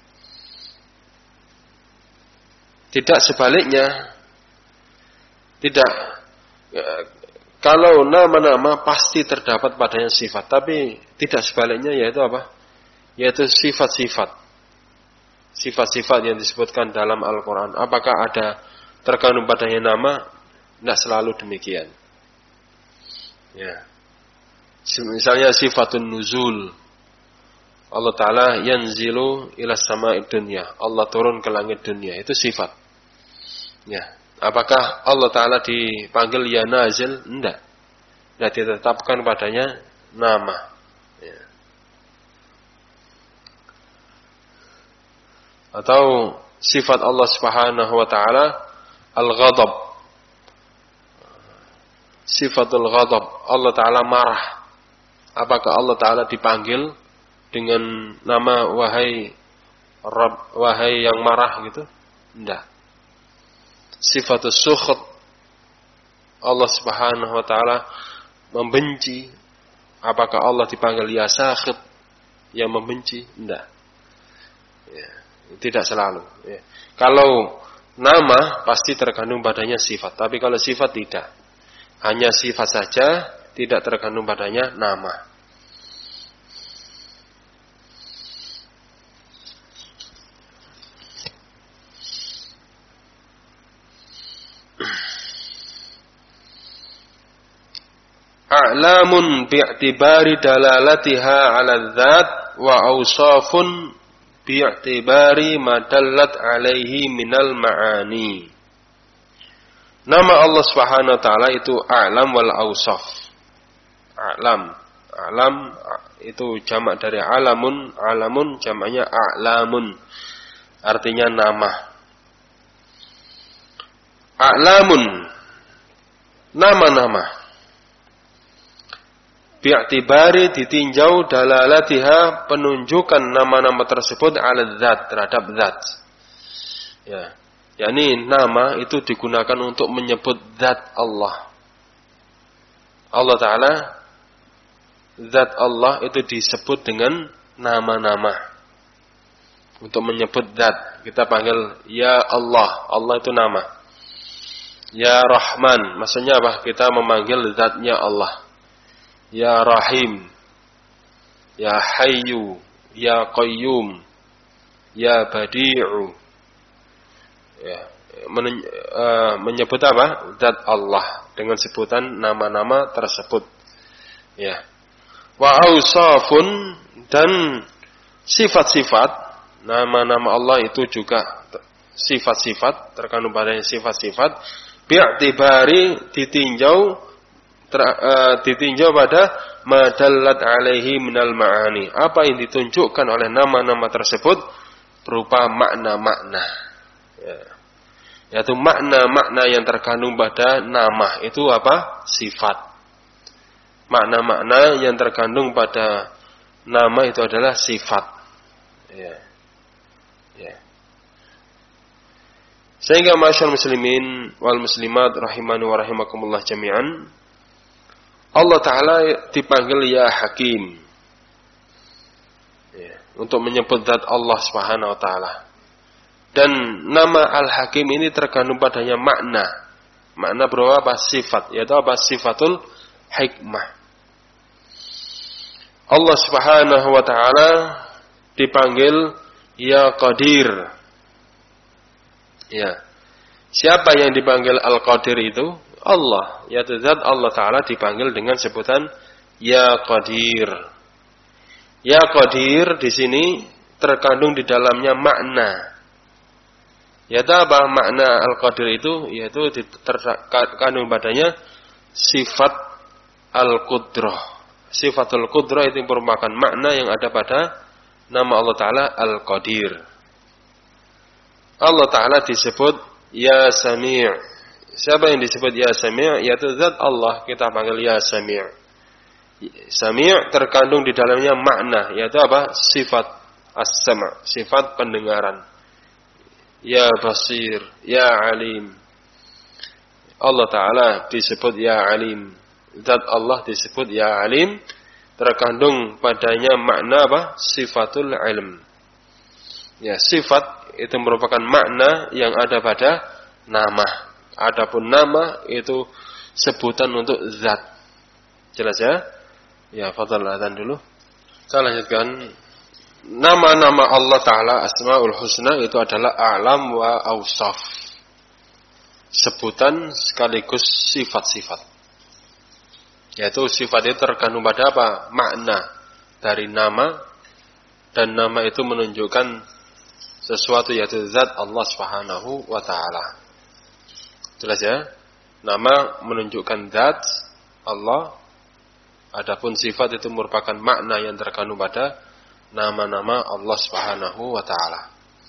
Tidak sebaliknya. Tidak. Kalau nama-nama pasti terdapat padanya sifat, tapi tidak sebaliknya, yaitu apa? Yaitu sifat-sifat. Sifat-sifat yang disebutkan dalam Al-Quran. Apakah ada terkandung padanya nama? Tidak selalu demikian. Ya. Misalnya sifatun nuzul. Allah Ta'ala yanzilu ila sama'id dunya. Allah turun ke langit dunia. Itu sifat. Ya. Apakah Allah Ta'ala dipanggil ya nazil? Tidak. Tidak ditetapkan padanya nama. Ya. Atau sifat Allah Subhanahu wa Ta'ala al-ghadab. Sifatul ghadab. Allah Ta'ala marah. Apakah Allah Ta'ala dipanggil dengan nama wahai Rabb, wahai yang marah gitu? Tidak. Sifatul sukht. Allah Subhanahu wa Ta'ala membenci. Apakah Allah dipanggil ya sakhit, yang membenci? Tidak. Ya, tidak selalu. Ya. Kalau nama pasti terkandung padanya sifat, tapi kalau sifat tidak. Hanya sifat saja, tidak terkandung padanya nama. A'lamun bi'tibari dalalatiha 'ala dzat wa awsafun bi'tibari ma dallat alaihi minal ma'ani. Nama Allah Subhanahu wa taala itu A'lam wal Awsaf. A'lam. A'lam itu jamak dari alamun, alamun jamaknya a'lamun. Artinya nama. A'lamun. Nama-nama. Bi'tibari ditinjau dalalatiha penunjukan nama-nama tersebut ala dzat terhadap zat. Ya. yakni nama itu digunakan untuk menyebut zat Allah. Allah Ta'ala, zat Allah itu disebut dengan nama-nama. Untuk menyebut zat, kita panggil ya Allah. Allah itu nama. Ya Rahman, maksudnya apa? Kita memanggil zatnya Allah. Ya Rahim, ya Hayyu, ya Qayyum, ya Badi'u. Ya, menyebut apa? Zat Allah dengan sebutan nama-nama tersebut. Ya. Wa ausafun, dan sifat-sifat. Nama-nama Allah itu juga sifat-sifat, terkandung padanya sifat-sifat. Bi'tibari ditinjau pada madallat alaihi minal ma'ani. Apa yang ditunjukkan oleh nama-nama tersebut berupa makna-makna. Ya. Yaitu makna-makna yang terkandung pada nama itu apa? Sifat. Makna-makna yang terkandung pada nama itu adalah sifat. Ya. Ya. Sehingga masyaallah muslimin wal muslimat rahimani wa rahimakumullah jami'an, Allah Ta'ala dipanggil ya Hakim. Ya. Untuk menyebut zat Allah Subhanahu wa Ta'ala. Dan nama Al-Hakim ini terkandung padanya makna. Makna berupa sifat, yaitu apa? Sifatul hikmah. Allah Subhanahu wa Ta'ala dipanggil ya Qadir. Ya. Siapa yang dipanggil Al-Qadir itu? Allah. Yaitu zat Allah Ta'ala dipanggil dengan sebutan ya Qadir. Ya Qadir di sini terkandung di dalamnya makna. Yaitu apa makna Al-Qadir itu? Yaitu terkandung padanya sifat Al-Qudrah. Sifatul Qudrah itu merupakan makna yang ada pada nama Allah Ta'ala Al-Qadir. Allah Ta'ala disebut ya Sami'. Siapa yang disebut ya Sami'? Yaitu zat Allah, kita panggil ya Sami'. Sami' terkandung di dalamnya makna, yaitu apa? Sifat as-sam', sifat pendengaran. Ya Basir, ya Alim. Allah Ta'ala disebut ya Alim. Zat Allah disebut ya Alim. Terkandung padanya makna apa? Sifatul ilm. Ya, sifat itu merupakan makna yang ada pada nama. Adapun nama itu sebutan untuk zat. Jelas ya? Ya, fadhal adzan dulu. Saya lanjutkan. Nama-nama Allah Ta'ala Asmaul Husna itu adalah a'lam wa awsaf. Sebutan sekaligus sifat-sifat. Yaitu sifat itu terkandung pada apa? Makna dari nama. Dan nama itu menunjukkan sesuatu, yaitu zat Allah Subhanahu wa Ta'ala. Jelas ya? Nama menunjukkan zat Allah. Adapun sifat itu merupakan makna yang terkandung pada nama-nama Allah Subhanahu wa Ta'ala.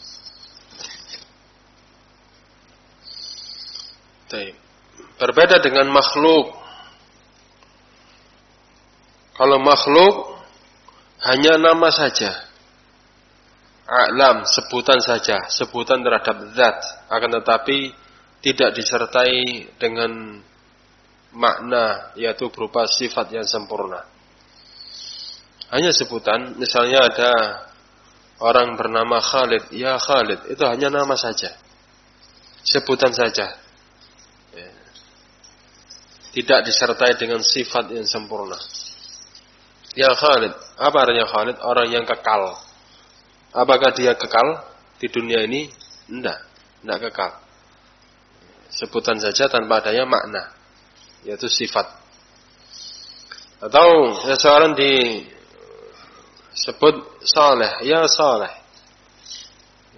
Berbeda dengan makhluk. Kalau makhluk hanya nama saja. A'lam, sebutan saja, sebutan terhadap zat, akan tetapi tidak disertai dengan makna, yaitu berupa sifat yang sempurna. Hanya sebutan, misalnya ada orang bernama Khalid, ya Khalid, itu hanya nama saja, sebutan saja, tidak disertai dengan sifat yang sempurna. Ya Khalid, apa artinya Khalid? Orang yang kekal. Apakah dia kekal di dunia ini? Tidak kekal. Sebutan saja tanpa adanya makna, yaitu sifat. Atau seseorang disebut saleh, ya saleh.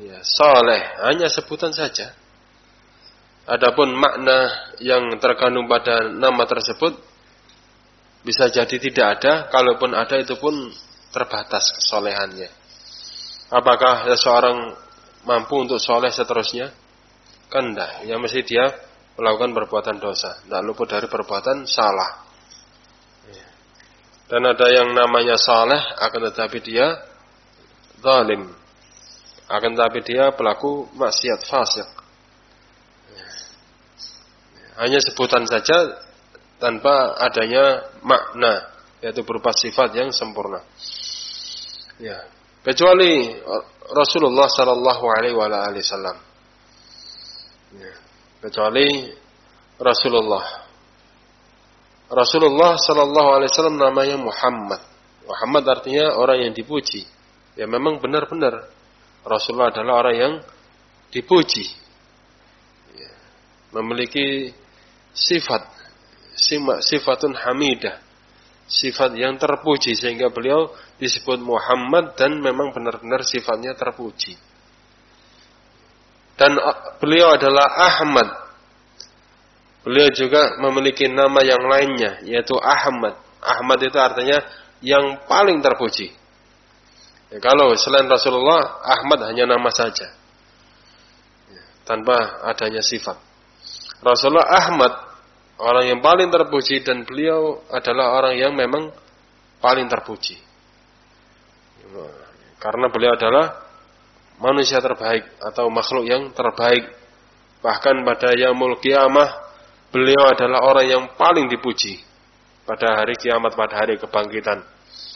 Ya, saleh hanya sebutan saja. Adapun makna yang terkandung pada nama tersebut bisa jadi tidak ada, kalaupun ada itu pun terbatas kesolehannya. Apakah seseorang mampu untuk soleh seterusnya? Kan enggak, yang mesti dia melakukan perbuatan dosa, tidak luput dari perbuatan salah. Dan ada yang namanya saleh, akan tetapi dia zalim, akan tetapi dia pelaku maksiat fasik. Hanya sebutan saja tanpa adanya makna, yaitu berupa sifat yang sempurna. Ya, kecuali Rasulullah sallallahu alaihi wasallam. Ya, kecuali Rasulullah sallallahu alaihi wasallam namanya Muhammad. Muhammad artinya orang yang dipuji. Ya, memang benar-benar Rasulullah adalah orang yang dipuji. Ya, memiliki sifatun hamidah, sifat yang terpuji, sehingga beliau disebut Muhammad dan memang benar-benar sifatnya terpuji. Dan beliau adalah Ahmad. Beliau juga memiliki nama yang lainnya, yaitu Ahmad. Ahmad itu artinya yang paling terpuji. Ya, kalau selain Rasulullah, Ahmad hanya nama saja, ya, tanpa adanya sifat. Rasulullah Ahmad, orang yang paling terpuji, dan beliau adalah orang yang memang paling terpuji. Karena beliau adalah manusia terbaik atau makhluk yang terbaik. Bahkan pada yaumul qiyamah, beliau adalah orang yang paling dipuji pada hari kiamat, pada hari kebangkitan.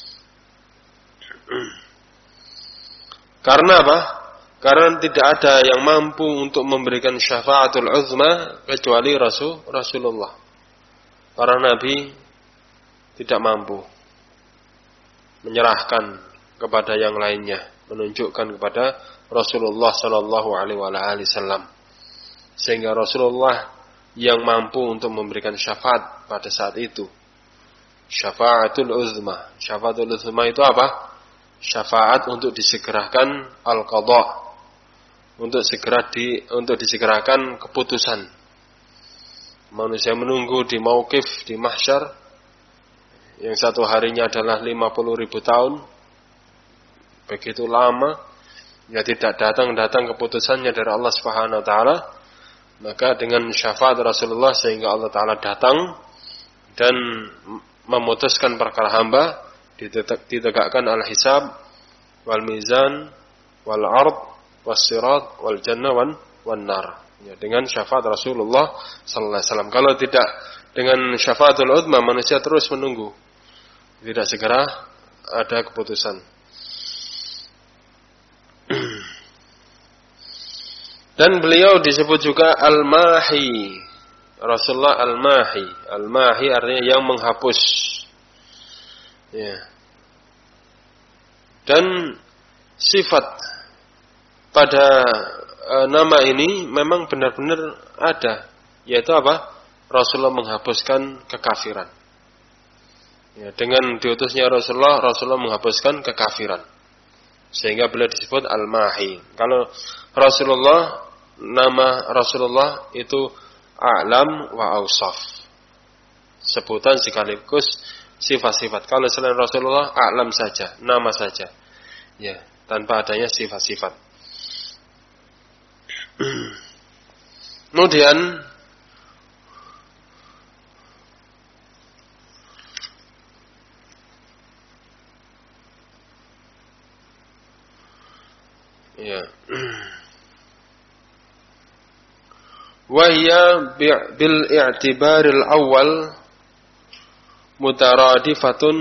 Karena apa? Karena tidak ada yang mampu untuk memberikan syafaatul uzma kecuali Rasulullah. Para nabi tidak mampu menyerahkan kepada yang lainnya, menunjukkan kepada Rasulullah sallallahu alaihi wasallam. Sehingga Rasulullah yang mampu untuk memberikan syafaat pada saat itu. Syafaatul uzma. Syafaatul uzma itu apa? Syafaat untuk disegerakan al-qadha, untuk disegerakan keputusan. Manusia menunggu di mauqif, di mahsyar, yang satu harinya adalah 50.000 tahun. Begitu lama, ya tidak datang keputusannya dari Allah Subhanahu wa taala. Maka dengan syafaat Rasulullah sehingga Allah taala datang dan memutuskan perkara hamba, ditegakkan al-hisab wal mizan wal ard was sirat wal jannah wan nar. Ya, dengan syafaat Rasulullah sallallahu alaihi wasallam. Kalau tidak dengan syafaatul uzma, manusia terus menunggu, tidak segera ada keputusan. Dan beliau disebut juga Al-Mahi. Rasulullah Al-Mahi. Al-Mahi artinya yang menghapus. Ya. Dan sifat pada nama ini memang benar-benar ada, yaitu apa? Rasulullah menghapuskan kekafiran. Ya, dengan diutusnya Rasulullah menghapuskan kekafiran. Sehingga beliau disebut Al-Mahi. Kalau Rasulullah, nama Rasulullah itu a'lam wa awsaf, sebutan sekaligus sifat-sifat. Kalau selain Rasulullah, a'lam saja, nama saja, ya, tanpa adanya sifat-sifat. Kemudian ya, wahya bil i'tibaril awal mutaradifatun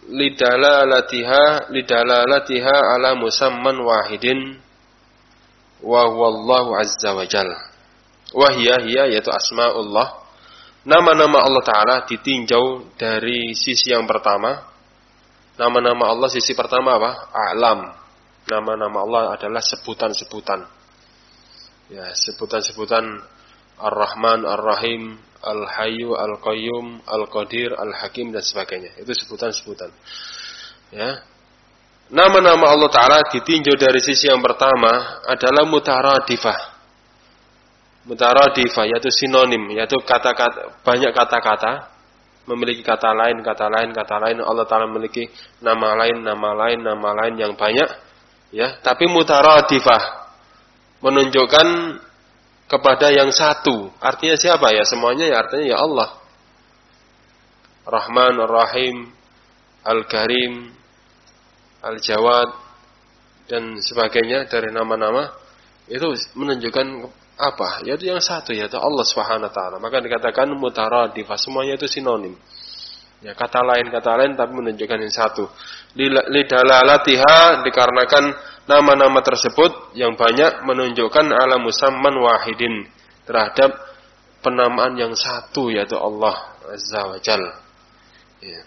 lidalalatiha ala musamman wahidin wa huwallahu azza wa jalla. Wahya yaitu asmaullah, nama-nama Allah taala ditinjau dari sisi yang pertama. Nama-nama Allah sisi pertama apa? A'lam. Nama-nama Allah adalah sebutan-sebutan. Ya, sebutan-sebutan Ar-Rahman, Ar-Rahim, Al-Hayyu, Al-Qayyum, Al-Qadir, Al-Hakim dan sebagainya. Itu sebutan-sebutan. Ya. nama-nama Allah Ta'ala ditinjau dari sisi yang pertama adalah mutaradifah. Mutaradifah yaitu sinonim, yaitu kata-kata, banyak kata-kata memiliki kata lain. Allah Ta'ala memiliki nama lain yang banyak, ya. Tapi mutaradifah menunjukkan kepada yang satu. Artinya siapa ya? Semuanya ya artinya ya Allah. Rahman, Ar-Rahim, Al-Karim, Al-Jawad dan sebagainya dari nama-nama itu menunjukkan apa? Yaitu yang satu, yaitu Allah Subhanahu wa taala. Maka dikatakan mutaradifah, semuanya itu sinonim. Ya, kata lain tapi menunjukkan yang satu. Lidalalatiha, dikarenakan nama-nama tersebut yang banyak menunjukkan ala musamman wahidin, terhadap penamaan yang satu, yaitu Allah Azza wa Jalla. Ya.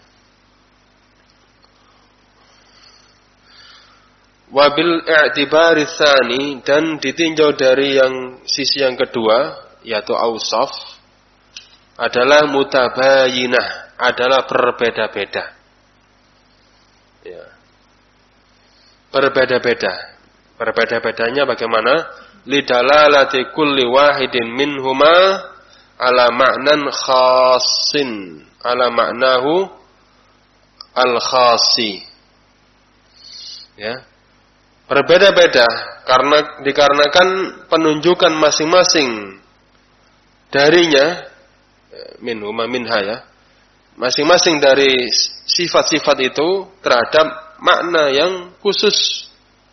Wabil i'tibari tsani, dan ditinjau dari yang sisi yang kedua, yaitu ausaf, adalah mutabayinah, adalah berbeda-beda. Ya. Berbeda-beda. Berbeda-bedanya bagaimana? Lidalalati kulli wahidin minhuma ala ma'nan khassin, ala ma'nahu al-khasi. Ya. Berbeda-beda karena dikarenakan penunjukan masing-masing darinya, minhuma minha ya, masing-masing dari sifat-sifat itu terhadap makna yang khusus.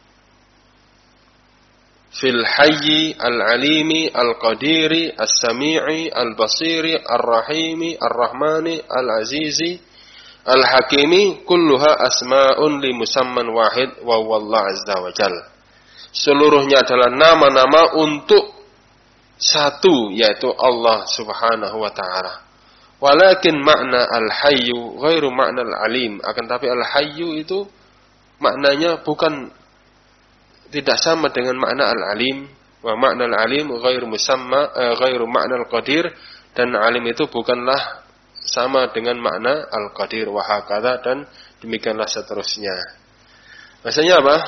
Fil hayyi al-alimi al-qadiri as-sami'i al-basiri ar-rahimi ar-rahmani al-azizi al-hakimi kulluha asma'un li musamman wahid wa wallahu azza wa jal. Seluruhnya adalah nama-nama untuk satu, yaitu Allah Subhanahu wa ta'ala. Walakin makna al-hayyu ghairu makna al-alim. Akan tapi al-hayyu itu maknanya bukan, tidak sama dengan makna al-alim. Wa makna al-alim ghairu musamma ghairu makna al-qadir, dan alim itu bukanlah sama dengan makna al-qadir wa hakadha, dan demikianlah seterusnya. Maksudnya apa?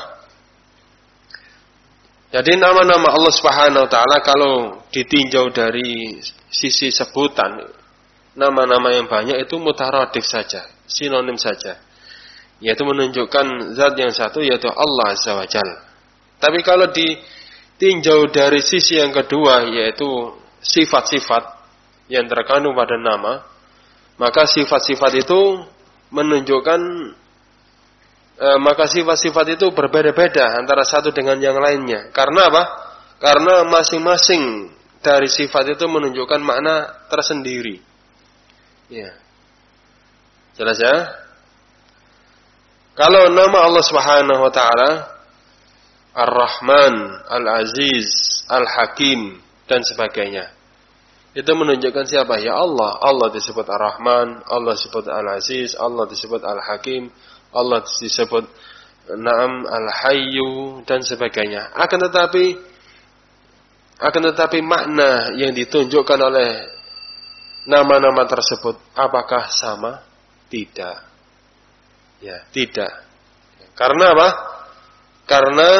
Jadi nama-nama Allah Subhanahu wa taala kalau ditinjau dari sisi sebutan, nama-nama yang banyak itu mutaradif saja, sinonim saja. Yaitu menunjukkan zat yang satu, yaitu Allah Azza wa Jalla. Tapi kalau ditinjau dari sisi yang kedua, yaitu sifat-sifat yang terkandung pada nama, maka sifat-sifat itu menunjukkan, maka sifat-sifat itu berbeda-beda antara satu dengan yang lainnya. Karena apa? Karena masing-masing dari sifat itu menunjukkan makna tersendiri. Ya. Jelas ya? Kalau nama Allah Subhanahu wa taala Ar-Rahman, Al-Aziz, Al-Hakim dan sebagainya, itu menunjukkan siapa? Ya Allah. Allah disebut Ar-Rahman, Allah disebut Al-Aziz, Allah disebut Al-Hakim, Allah disebut Naam Al-Hayyu dan sebagainya. Akan tetapi makna yang ditunjukkan oleh nama-nama tersebut apakah sama? Tidak. Ya, tidak. Karena apa? Karena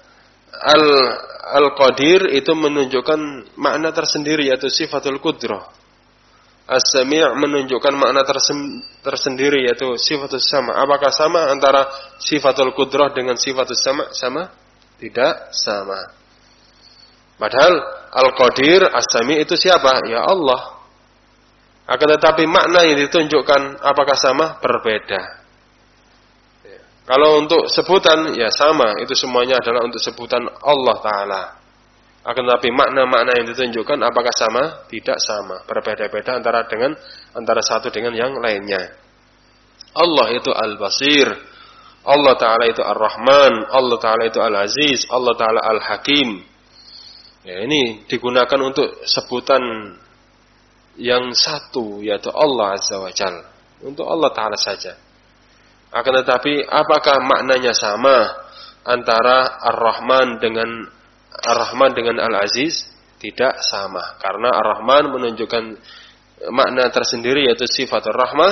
Al-Qadir itu menunjukkan makna tersendiri, yaitu sifatul qudrah. As-Sami' menunjukkan makna tersendiri, yaitu sifatul sama. Apakah sama antara sifatul qudrah dengan sifatul sama? Sama? Tidak sama. Padahal Al-Qadir, As-Sami' itu siapa? Ya Allah. Akan tetapi makna yang ditunjukkan apakah sama? Berbeda. Kalau untuk sebutan, ya sama. Itu semuanya adalah untuk sebutan Allah Ta'ala. Akan tetapi makna-makna yang ditunjukkan apakah sama? Tidak sama. Berbeda-beda antara satu dengan yang lainnya. Allah itu Al-Basir. Allah Ta'ala itu Ar-Rahman. Allah Ta'ala itu Al-Aziz. Allah Ta'ala Al-Hakim. Ya, ini digunakan untuk sebutan yang satu, yaitu Allah Azza wa Jalla. Untuk Allah Ta'ala saja. Akan tetapi apakah maknanya sama antara Ar-Rahman dengan Al-Aziz? Tidak sama. Karena Ar-Rahman menunjukkan makna tersendiri, yaitu sifat Ar-Rahmah.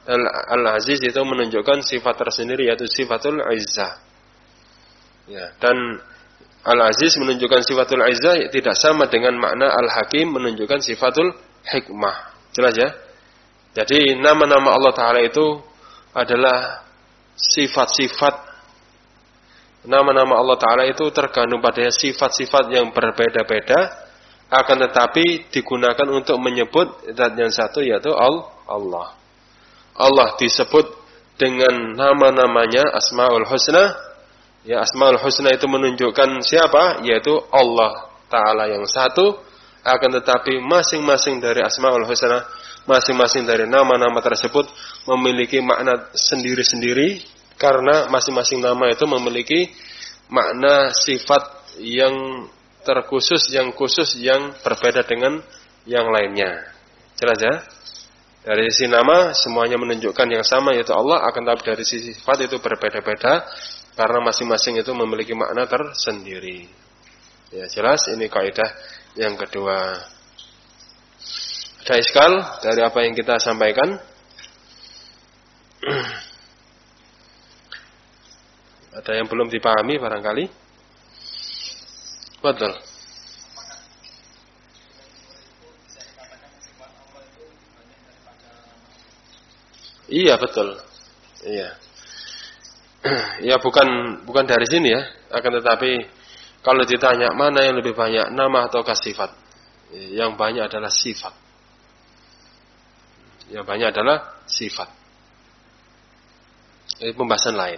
Al-Aziz itu menunjukkan sifat tersendiri yaitu sifatul izzah. Ya, dan Al-Aziz menunjukkan sifatul izzah tidak sama dengan makna Al-Hakim menunjukkan sifatul hikmah. Jelas ya? Jadi nama-nama Allah Ta'ala itu adalah sifat-sifat. Nama-nama Allah Ta'ala itu terkandung padanya sifat-sifat yang berbeda-beda, akan tetapi digunakan untuk menyebut zat yang satu yaitu Allah. Allah disebut dengan nama-namanya Asmaul Husna. Ya, Asmaul Husna itu menunjukkan siapa? Yaitu Allah Ta'ala yang satu. Akan tetapi masing-masing dari Asmaul Husna, masing-masing dari nama-nama tersebut memiliki makna sendiri-sendiri. Karena masing-masing nama itu memiliki makna sifat yang terkhusus, yang khusus, yang berbeda dengan yang lainnya. Jelas ya? Dari sisi nama semuanya menunjukkan yang sama yaitu Allah, akan tetapi dari sisi sifat itu berbeda-beda karena masing-masing itu memiliki makna tersendiri. Ya, jelas ini kaidah yang kedua. Ada iskal dari apa yang kita sampaikan? Ada yang belum dipahami barangkali? Betul. Iya betul. Iya. Ya bukan dari sini ya. Akan tetapi kalau ditanya mana yang lebih banyak, nama atau sifat? Yang banyak adalah sifat. Yang banyak adalah sifat. Ini pembahasan lain.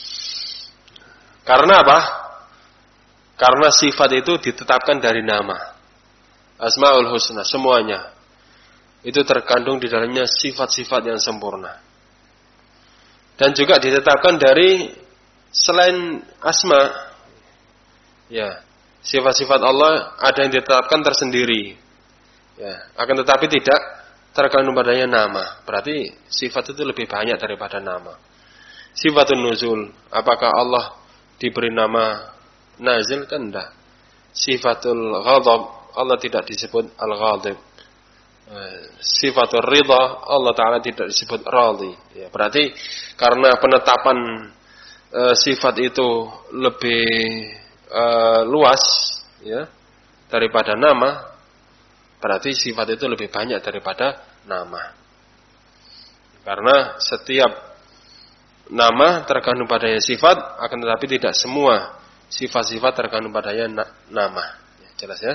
Karena apa? Karena sifat itu ditetapkan dari nama. Asmaul Husna semuanya itu terkandung di dalamnya sifat-sifat yang sempurna. Dan juga ditetapkan dari selain asma. Ya, sifat-sifat Allah ada yang ditetapkan tersendiri. Ya, akan tetapi tidak terkandung padanya nama. Berarti sifat itu lebih banyak daripada nama. Sifatun nuzul, apakah Allah diberi nama nazil? Kan enggak. Sifatul ghadab, Allah tidak disebut al-ghadib. Sifatul ridha, Allah Ta'ala tidak disebut radhi. Ya, berarti karena penetapan sifat itu lebih luas ya daripada nama, berarti sifat itu lebih banyak daripada nama. Karena setiap nama terkandung padanya sifat, akan tetapi tidak semua sifat-sifat terkandung padanya nama. Ya, jelas ya?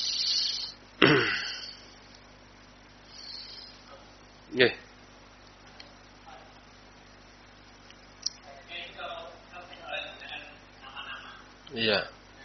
Yeah. Iya.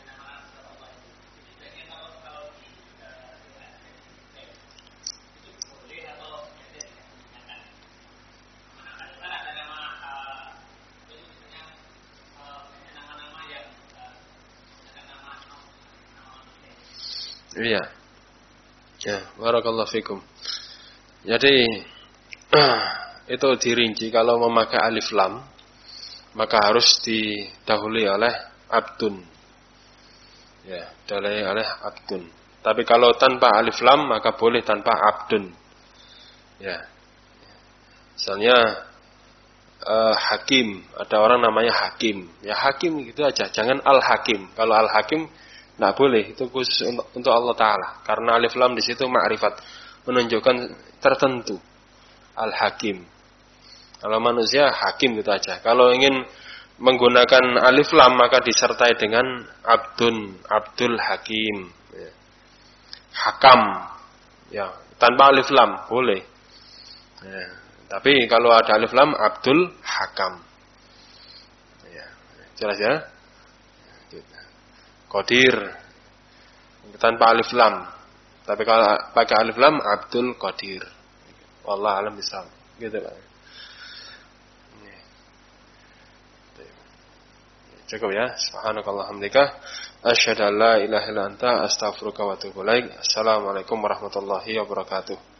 Iya. Ya, barakallahu fikum. Jadi itu dirinci kalau memakai alif lam maka harus didahului oleh abdun. Ya, didahului oleh abdun. Tapi kalau tanpa alif lam maka boleh tanpa abdun. Ya. Misalnya Hakim, ada orang namanya Hakim. Ya Hakim gitu aja, jangan Al-Hakim. Kalau Al-Hakim enggak boleh, itu khusus untuk Allah Ta'ala. Karena alif lam di situ ma'rifat, menunjukkan tertentu. Al-Hakim. Kalau manusia Hakim gitu aja. Kalau ingin menggunakan alif lam maka disertai dengan Abdul Hakim. Ya. Hakam. Ya, tanpa alif lam boleh. Ya. Tapi kalau ada alif lam Abdul Hakam. Ya, jelas ya? Qadir tanpa alif lam. Tapi kalau pakai alif lam Abdul Qadir. Wallah alam bisawab. Gitu lah. Cukup ya. Subhanakallah hamdika asyhadu an la ilaha illa anta astaghfiruka wa atubu ilaik. Assalamualaikum warahmatullahi wabarakatuh.